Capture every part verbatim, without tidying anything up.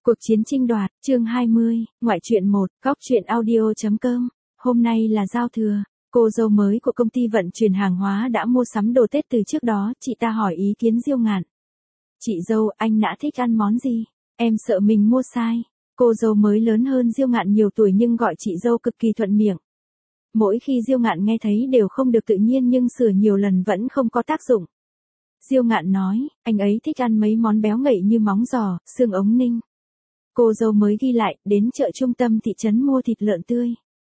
Cuộc chiến chinh đoạt, chương hai mươi, ngoại truyện một, góc truyện audio chấm com. Hôm nay là giao thừa, cô dâu mới của công ty vận chuyển hàng hóa đã mua sắm đồ Tết từ trước đó, chị ta hỏi ý kiến Diêu Ngạn. Chị dâu, anh đã thích ăn món gì? Em sợ mình mua sai. Cô dâu mới lớn hơn Diêu Ngạn nhiều tuổi nhưng gọi chị dâu cực kỳ thuận miệng. Mỗi khi Diêu Ngạn nghe thấy đều không được tự nhiên nhưng sửa nhiều lần vẫn không có tác dụng. Diêu Ngạn nói, anh ấy thích ăn mấy món béo ngậy như móng giò, xương ống ninh. Cô dâu mới ghi lại, đến chợ trung tâm thị trấn mua thịt lợn tươi.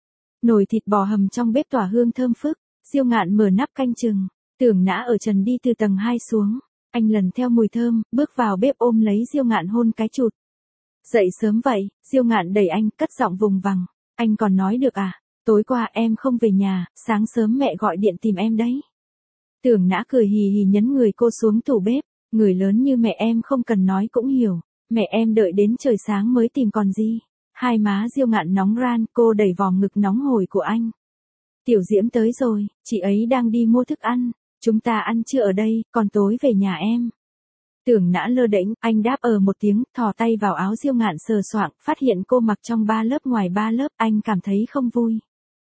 Nồi thịt bò hầm trong bếp tỏa hương thơm phức, Diêu Ngạn mở nắp canh chừng, Tưởng Nã ở trần đi từ tầng hai xuống, anh lần theo mùi thơm, bước vào bếp ôm lấy Diêu Ngạn hôn cái chụt. Dậy sớm vậy, Diêu Ngạn đẩy anh, cất giọng vùng vằng, anh còn nói được à, tối qua em không về nhà, sáng sớm mẹ gọi điện tìm em đấy. Tưởng Nã cười hì hì nhấn người cô xuống tủ bếp, người lớn như mẹ em không cần nói cũng hiểu. Mẹ em đợi đến trời sáng mới tìm còn gì. Hai má Diêu Ngạn nóng ran, cô đẩy vòng ngực nóng hổi của anh. Tiểu Diễm tới rồi, chị ấy đang đi mua thức ăn. Chúng ta ăn trưa ở đây, còn tối về nhà em. Tưởng Nã lơ đễnh, anh đáp ờ một tiếng, thò tay vào áo Diêu Ngạn sờ soạng, phát hiện cô mặc trong ba lớp ngoài ba lớp, anh cảm thấy không vui.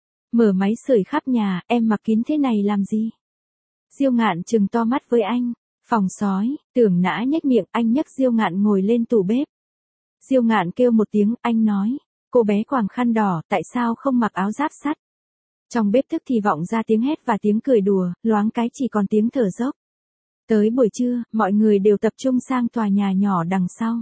Mở máy sưởi khắp nhà, em mặc kín thế này làm gì? Diêu Ngạn trừng to mắt với anh. Phòng sói, Tưởng Nã nhếch miệng, anh nhấc Diêu Ngạn ngồi lên tủ bếp. Diêu Ngạn kêu một tiếng, anh nói, cô bé quàng khăn đỏ, tại sao không mặc áo giáp sắt? Trong bếp thức thì vọng ra tiếng hét và tiếng cười đùa, loáng cái chỉ còn tiếng thở dốc. Tới buổi trưa, mọi người đều tập trung sang tòa nhà nhỏ đằng sau.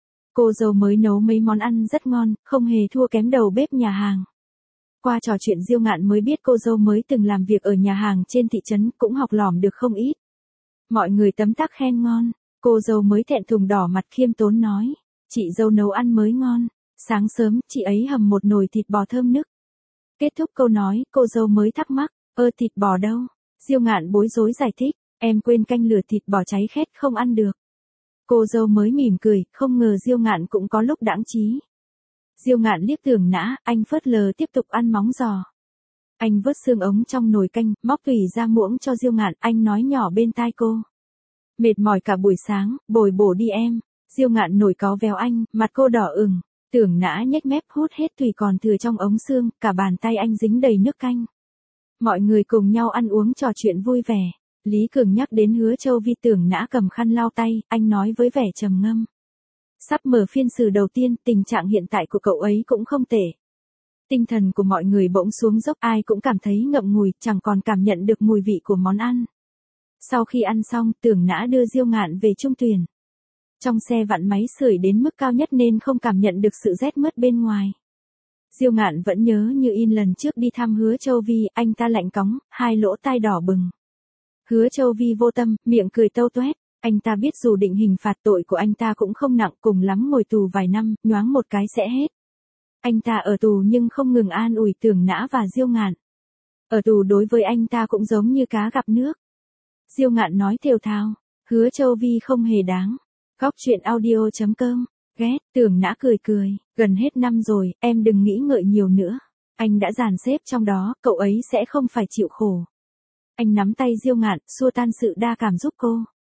Cô dâu mới nấu mấy món ăn rất ngon, không hề thua kém đầu bếp nhà hàng. Qua trò chuyện Diêu Ngạn mới biết cô dâu mới từng làm việc ở nhà hàng trên thị trấn, cũng học lỏm được không ít. Mọi người tấm tắc khen ngon, cô dâu mới thẹn thùng đỏ mặt khiêm tốn nói, chị dâu nấu ăn mới ngon, sáng sớm chị ấy hầm một nồi thịt bò thơm nức. Kết thúc câu nói, cô dâu mới thắc mắc, ơ thịt bò đâu? Diêu Ngạn bối rối giải thích, em quên canh lửa thịt bò cháy khét không ăn được. Cô dâu mới mỉm cười, không ngờ Diêu Ngạn cũng có lúc đãng trí. Diêu Ngạn liếc Tưởng Nã, anh phớt lờ tiếp tục ăn móng giò. Anh vớt xương ống trong nồi canh, móc tùy ra muỗng cho Diêu Ngạn, anh nói nhỏ bên tai cô. Mệt mỏi cả buổi sáng, bồi bổ đi em. Diêu Ngạn nổi cáu véo anh, mặt cô đỏ ửng. Tưởng Nã nhếch mép hút hết tùy còn thừa trong ống xương, cả bàn tay anh dính đầy nước canh. Mọi người cùng nhau ăn uống trò chuyện vui vẻ. Lý Cường nhắc đến Hứa Châu Vi. Tưởng Nã cầm khăn lau tay, anh nói với vẻ trầm ngâm. Sắp mở phiên xử đầu tiên, tình trạng hiện tại của cậu ấy cũng không tệ. Tinh thần của mọi người bỗng xuống dốc, ai cũng cảm thấy ngậm ngùi, chẳng còn cảm nhận được mùi vị của món ăn. Sau khi ăn xong, Tưởng Nã đưa Diêu Ngạn về trung tuyển. Trong xe vặn máy sưởi đến mức cao nhất nên không cảm nhận được sự rét mướt bên ngoài. Diêu Ngạn vẫn nhớ như in lần trước đi thăm Hứa Châu Vi, anh ta lạnh cóng, hai lỗ tai đỏ bừng. Hứa Châu Vi vô tâm, miệng cười tâu toét. Anh ta biết dù định hình phạt tội của anh ta cũng không nặng, cùng lắm ngồi tù vài năm, nhoáng một cái sẽ hết. Anh ta ở tù nhưng không ngừng an ủi Tưởng Nã và Diêu Ngạn. Ở tù đối với anh ta cũng giống như cá gặp nước. Diêu Ngạn nói thều thào, Hứa Châu Vi không hề đáng. Góc truyện audio chấm com, ghét, Tưởng Nã cười cười, gần hết năm rồi, em đừng nghĩ ngợi nhiều nữa. Anh đã dàn xếp trong đó, cậu ấy sẽ không phải chịu khổ. Anh nắm tay Diêu Ngạn, xua tan sự đa cảm giúp cô.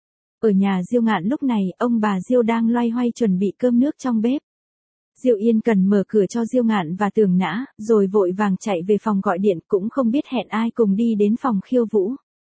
Ở nhà Diêu Ngạn lúc này, ông bà Diêu đang loay hoay chuẩn bị cơm nước trong bếp. Diêu Yên cần mở cửa cho Diêu Ngạn và Tưởng Nã, rồi vội vàng chạy về phòng gọi điện, cũng không biết hẹn ai cùng đi đến phòng khiêu vũ.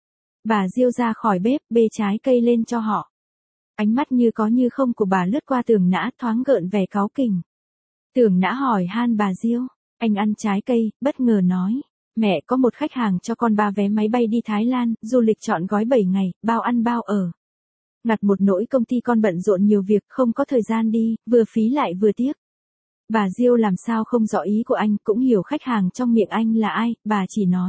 Bà Diêu ra khỏi bếp, bê trái cây lên cho họ. Ánh mắt như có như không của bà lướt qua Tưởng Nã, thoáng gợn vẻ cáu kỉnh. Tưởng Nã hỏi han bà Diêu, anh ăn trái cây, bất ngờ nói, mẹ có một khách hàng cho con ba vé máy bay đi Thái Lan, du lịch trọn gói bảy ngày, bao ăn bao ở. Ngặt một nỗi công ty con bận rộn nhiều việc, không có thời gian đi, vừa phí lại vừa tiếc. Bà Diêu làm sao không rõ ý của anh, cũng hiểu khách hàng trong miệng anh là ai, bà chỉ nói.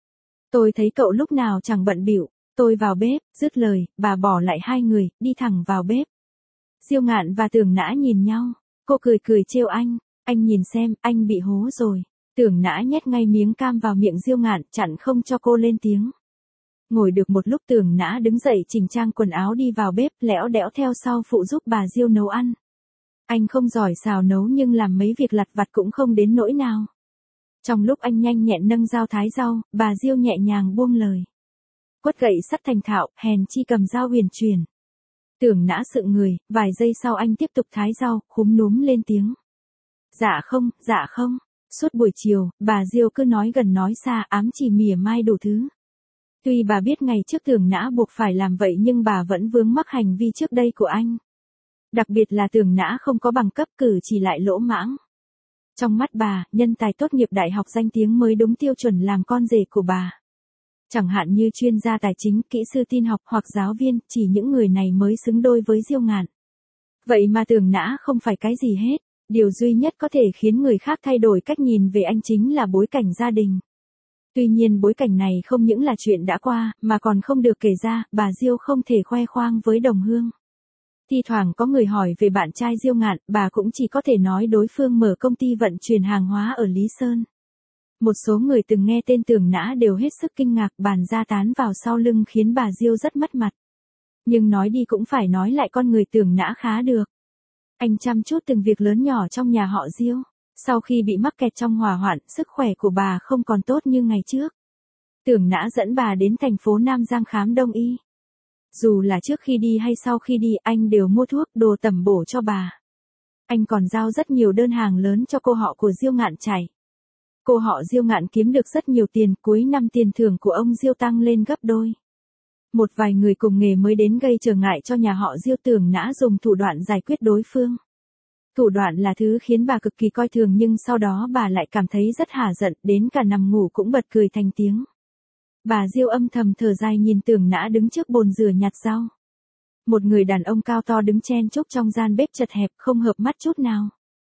Tôi thấy cậu lúc nào chẳng bận bịu, tôi vào bếp, dứt lời, bà bỏ lại hai người, đi thẳng vào bếp. Diêu Ngạn và Tưởng Nã nhìn nhau, cô cười cười trêu anh, anh nhìn xem, anh bị hố rồi. Tưởng Nã nhét ngay miếng cam vào miệng Diêu Ngạn, chặn không cho cô lên tiếng. Ngồi được một lúc Tưởng Nã đứng dậy chỉnh trang quần áo đi vào bếp, lẽo đẽo theo sau phụ giúp bà Diêu nấu ăn. Anh không giỏi xào nấu nhưng làm mấy việc lặt vặt cũng không đến nỗi nào. Trong lúc anh nhanh nhẹn nâng dao thái rau, bà Diêu nhẹ nhàng buông lời. Quất gậy sắt thành thạo, hèn chi cầm dao huyền truyền. Tưởng Nã sững người, vài giây sau anh tiếp tục thái rau, khúm núm lên tiếng. Dạ không, dạ không. Suốt buổi chiều, bà Diêu cứ nói gần nói xa, ám chỉ mỉa mai đủ thứ. Tuy bà biết ngày trước Tưởng Nã buộc phải làm vậy nhưng bà vẫn vướng mắc hành vi trước đây của anh. Đặc biệt là Tưởng Nã không có bằng cấp, cử chỉ lại lỗ mãng. Trong mắt bà, nhân tài tốt nghiệp đại học danh tiếng mới đúng tiêu chuẩn làm con rể của bà. Chẳng hạn như chuyên gia tài chính, kỹ sư tin học hoặc giáo viên, chỉ những người này mới xứng đôi với Diêu Ngạn. Vậy mà Tưởng Nã không phải cái gì hết. Điều duy nhất có thể khiến người khác thay đổi cách nhìn về anh chính là bối cảnh gia đình. Tuy nhiên bối cảnh này không những là chuyện đã qua, mà còn không được kể ra, bà Diêu không thể khoe khoang với đồng hương. Thi thoảng có người hỏi về bạn trai Diêu Ngạn, bà cũng chỉ có thể nói đối phương mở công ty vận chuyển hàng hóa ở Lý Sơn. Một số người từng nghe tên Tưởng Nã đều hết sức kinh ngạc, bàn ra tán vào sau lưng khiến bà Diêu rất mất mặt. Nhưng nói đi cũng phải nói lại, con người Tưởng Nã khá được. Anh chăm chút từng việc lớn nhỏ trong nhà họ Diêu. Sau khi bị mắc kẹt trong hỏa hoạn, sức khỏe của bà không còn tốt như ngày trước. Tưởng Nã dẫn bà đến thành phố Nam Giang khám đông y. Dù là trước khi đi hay sau khi đi, anh đều mua thuốc, đồ tẩm bổ cho bà. Anh còn giao rất nhiều đơn hàng lớn cho cô họ của Diêu Ngạn chạy. Cô họ Diêu Ngạn kiếm được rất nhiều tiền, cuối năm tiền thưởng của ông Diêu tăng lên gấp đôi. Một vài người cùng nghề mới đến gây trở ngại cho nhà họ Diêu, Tưởng Nã dùng thủ đoạn giải quyết đối phương. Thủ đoạn là thứ khiến bà cực kỳ coi thường nhưng sau đó bà lại cảm thấy rất hả giận, đến cả nằm ngủ cũng bật cười thành tiếng. Bà Diêu âm thầm thở dài nhìn Tưởng Nã đứng trước bồn rửa nhặt rau. Một người đàn ông cao to đứng chen chúc trong gian bếp chật hẹp, không hợp mắt chút nào.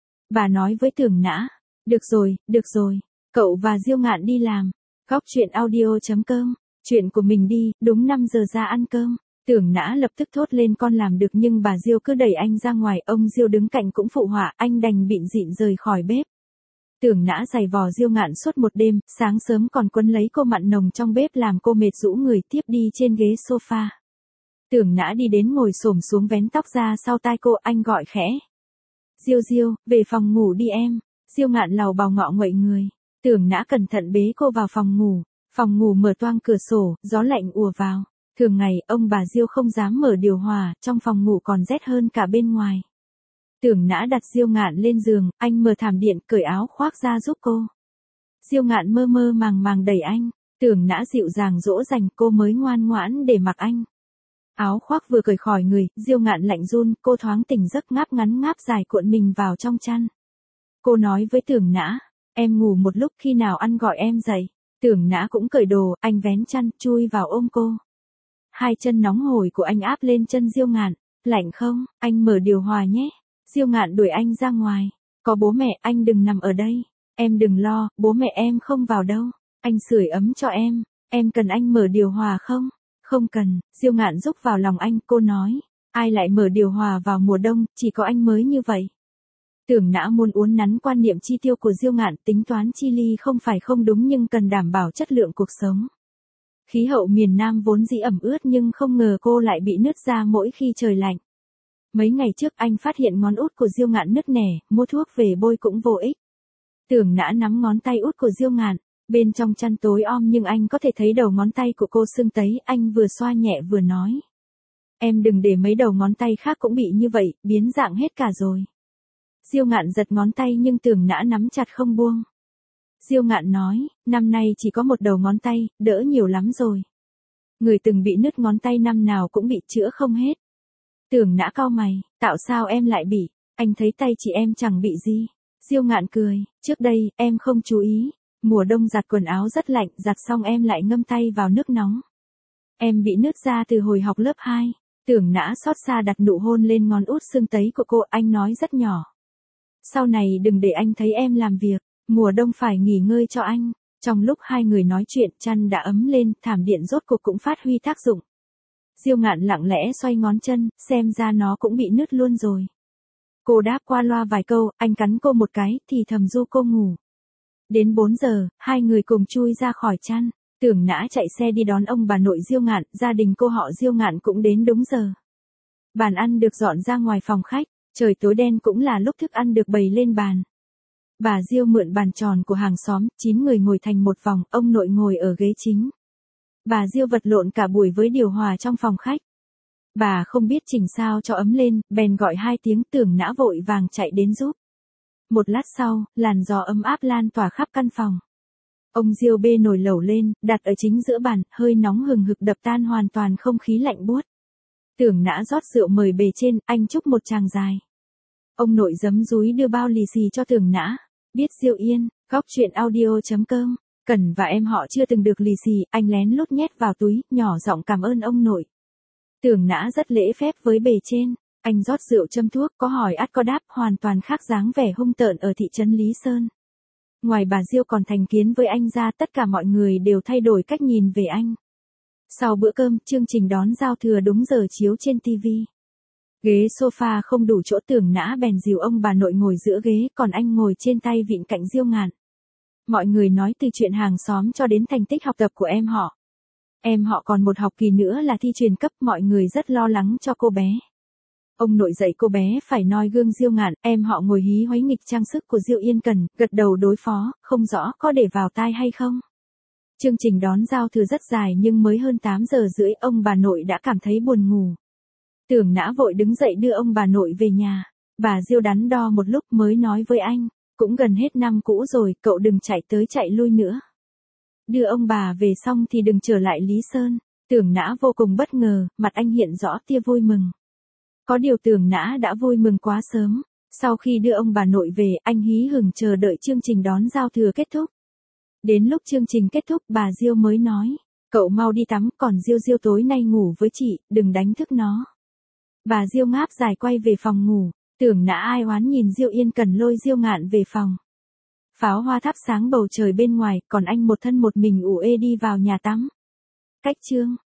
Bà nói với Tưởng Nã, được rồi, được rồi, cậu và Diêu Ngạn đi làm. Góc truyện audio chấm com, chuyện của mình đi, đúng năm giờ ra ăn cơm. Tưởng Nã lập tức thốt lên, con làm được, nhưng bà Diêu cứ đẩy anh ra ngoài, ông Diêu đứng cạnh cũng phụ họa, anh đành bịn dịn rời khỏi bếp. Tưởng Nã giày vò Diêu Ngạn suốt một đêm, sáng sớm còn quấn lấy cô mặn nồng trong bếp làm cô mệt rũ người, tiếp đi trên ghế sofa. Tưởng Nã đi đến ngồi xổm xuống vén tóc ra sau tai cô, anh gọi khẽ. Diêu Diêu, về phòng ngủ đi em. Diêu Ngạn làu bào ngọ nguậy người. Tưởng Nã cẩn thận bế cô vào phòng ngủ. Phòng ngủ mở toang cửa sổ, gió lạnh ùa vào. Thường ngày, ông bà Diêu không dám mở điều hòa, trong phòng ngủ còn rét hơn cả bên ngoài. Tưởng Nã đặt Diêu Ngạn lên giường, anh mở thảm điện, cởi áo khoác ra giúp cô. Diêu Ngạn mơ mơ màng màng đẩy anh. Tưởng Nã dịu dàng dỗ dành, cô mới ngoan ngoãn để mặc anh. Áo khoác vừa cởi khỏi người, Diêu Ngạn lạnh run, cô thoáng tỉnh giấc, ngáp ngắn ngáp dài cuộn mình vào trong chăn. Cô nói với Tưởng Nã, em ngủ một lúc, khi nào ăn gọi em dậy. Tưởng Nã cũng cởi đồ, anh vén chăn, chui vào ôm cô. Hai chân nóng hổi của anh áp lên chân Diêu Ngạn. Lạnh không, anh mở điều hòa nhé. Diêu Ngạn đuổi anh ra ngoài. Có bố mẹ, anh đừng nằm ở đây. Em đừng lo, bố mẹ em không vào đâu. Anh sưởi ấm cho em. Em cần anh mở điều hòa không? Không cần. Diêu Ngạn rúc vào lòng anh, cô nói. Ai lại mở điều hòa vào mùa đông, chỉ có anh mới như vậy. Tưởng Nã muốn uốn nắn quan niệm chi tiêu của Diêu Ngạn, tính toán chi ly không phải không đúng nhưng cần đảm bảo chất lượng cuộc sống. Khí hậu miền Nam vốn dĩ ẩm ướt nhưng không ngờ cô lại bị nứt ra mỗi khi trời lạnh. Mấy ngày trước anh phát hiện ngón út của Diêu Ngạn nứt nẻ, mua thuốc về bôi cũng vô ích. Tưởng Nã nắm ngón tay út của Diêu Ngạn, bên trong chăn tối om nhưng anh có thể thấy đầu ngón tay của cô sưng tấy, anh vừa xoa nhẹ vừa nói. Em đừng để mấy đầu ngón tay khác cũng bị như vậy, biến dạng hết cả rồi. Diêu Ngạn giật ngón tay nhưng Tưởng Nã nắm chặt không buông. Diêu Ngạn nói, năm nay chỉ có một đầu ngón tay, đỡ nhiều lắm rồi. Người từng bị nứt ngón tay năm nào cũng bị, chữa không hết. Tưởng Nã cau mày, tạo sao em lại bị, anh thấy tay chị em chẳng bị gì. Diêu Ngạn cười, trước đây, em không chú ý. Mùa đông giặt quần áo rất lạnh, giặt xong em lại ngâm tay vào nước nóng. Em bị nứt ra từ hồi học lớp hai. Tưởng Nã xót xa đặt nụ hôn lên ngón út sưng tấy của cô, anh nói rất nhỏ. Sau này đừng để anh thấy em làm việc, mùa đông phải nghỉ ngơi cho anh. Trong lúc hai người nói chuyện, chăn đã ấm lên, thảm điện rốt cuộc cũng phát huy tác dụng. Diêu Ngạn lặng lẽ xoay ngón chân, xem ra nó cũng bị nứt luôn rồi. Cô đáp qua loa vài câu, anh cắn cô một cái, thì thầm ru cô ngủ. Đến bốn giờ, hai người cùng chui ra khỏi chăn. Tưởng Nã chạy xe đi đón ông bà nội Diêu Ngạn, gia đình cô họ Diêu Ngạn cũng đến đúng giờ. Bàn ăn được dọn ra ngoài phòng khách, trời tối đen cũng là lúc thức ăn được bày lên bàn. Bà Diêu mượn bàn tròn của hàng xóm, chín người ngồi thành một vòng, ông nội ngồi ở ghế chính. Bà Diêu vật lộn cả buổi với điều hòa trong phòng khách. Bà không biết chỉnh sao cho ấm lên, bèn gọi hai tiếng. Tưởng Nã vội vàng chạy đến giúp. Một lát sau, làn gió ấm áp lan tỏa khắp căn phòng. Ông Diêu bê nồi lẩu lên, đặt ở chính giữa bàn, hơi nóng hừng hực đập tan hoàn toàn không khí lạnh buốt. Tưởng Nã rót rượu mời bề trên, anh chúc một tràng dài. Ông nội giấm dúi đưa bao lì xì cho Tưởng Nã. Biết Diêu Yên, góc truyện audio chấm com. Cẩn và em họ chưa từng được lì xì, anh lén lút nhét vào túi, nhỏ giọng cảm ơn ông nội. Tưởng Nã rất lễ phép với bề trên. Anh rót rượu châm thuốc, có hỏi ắt có đáp, hoàn toàn khác dáng vẻ hung tợn ở thị trấn Lý Sơn. Ngoài bà Diêu còn thành kiến với anh ra, tất cả mọi người đều thay đổi cách nhìn về anh. Sau bữa cơm, chương trình đón giao thừa đúng giờ chiếu trên ti vi. Ghế sofa không đủ chỗ. Tưởng Nã bèn dìu ông bà nội ngồi giữa ghế, còn anh ngồi trên tay vịn cạnh Diêu Ngạn. Mọi người nói từ chuyện hàng xóm cho đến thành tích học tập của em họ. Em họ còn một học kỳ nữa là thi truyền cấp, mọi người rất lo lắng cho cô bé. Ông nội dạy cô bé phải noi gương Diêu Ngạn, em họ ngồi hí hoáy nghịch trang sức của Diêu Yên Cần, gật đầu đối phó, không rõ có để vào tai hay không. Chương trình đón giao thừa rất dài nhưng mới hơn tám giờ rưỡi, ông bà nội đã cảm thấy buồn ngủ. Tưởng Nã vội đứng dậy đưa ông bà nội về nhà. Bà Diêu đắn đo một lúc mới nói với anh, cũng gần hết năm cũ rồi, cậu đừng chạy tới chạy lui nữa. Đưa ông bà về xong thì đừng trở lại Lý Sơn. Tưởng Nã vô cùng bất ngờ, mặt anh hiện rõ tia vui mừng. Có điều Tưởng Nã đã vui mừng quá sớm. Sau khi đưa ông bà nội về, anh hí hửng chờ đợi chương trình đón giao thừa kết thúc. Đến lúc chương trình kết thúc, bà Diêu mới nói, cậu mau đi tắm, còn Diêu Diêu tối nay ngủ với chị, đừng đánh thức nó. Bà Diêu ngáp dài quay về phòng ngủ. Tưởng Nã ai oán nhìn Diêu Yên Cần lôi Diêu Ngạn về phòng. Pháo hoa thắp sáng bầu trời bên ngoài, còn anh một thân một mình ủ ê đi vào nhà tắm. Cách chương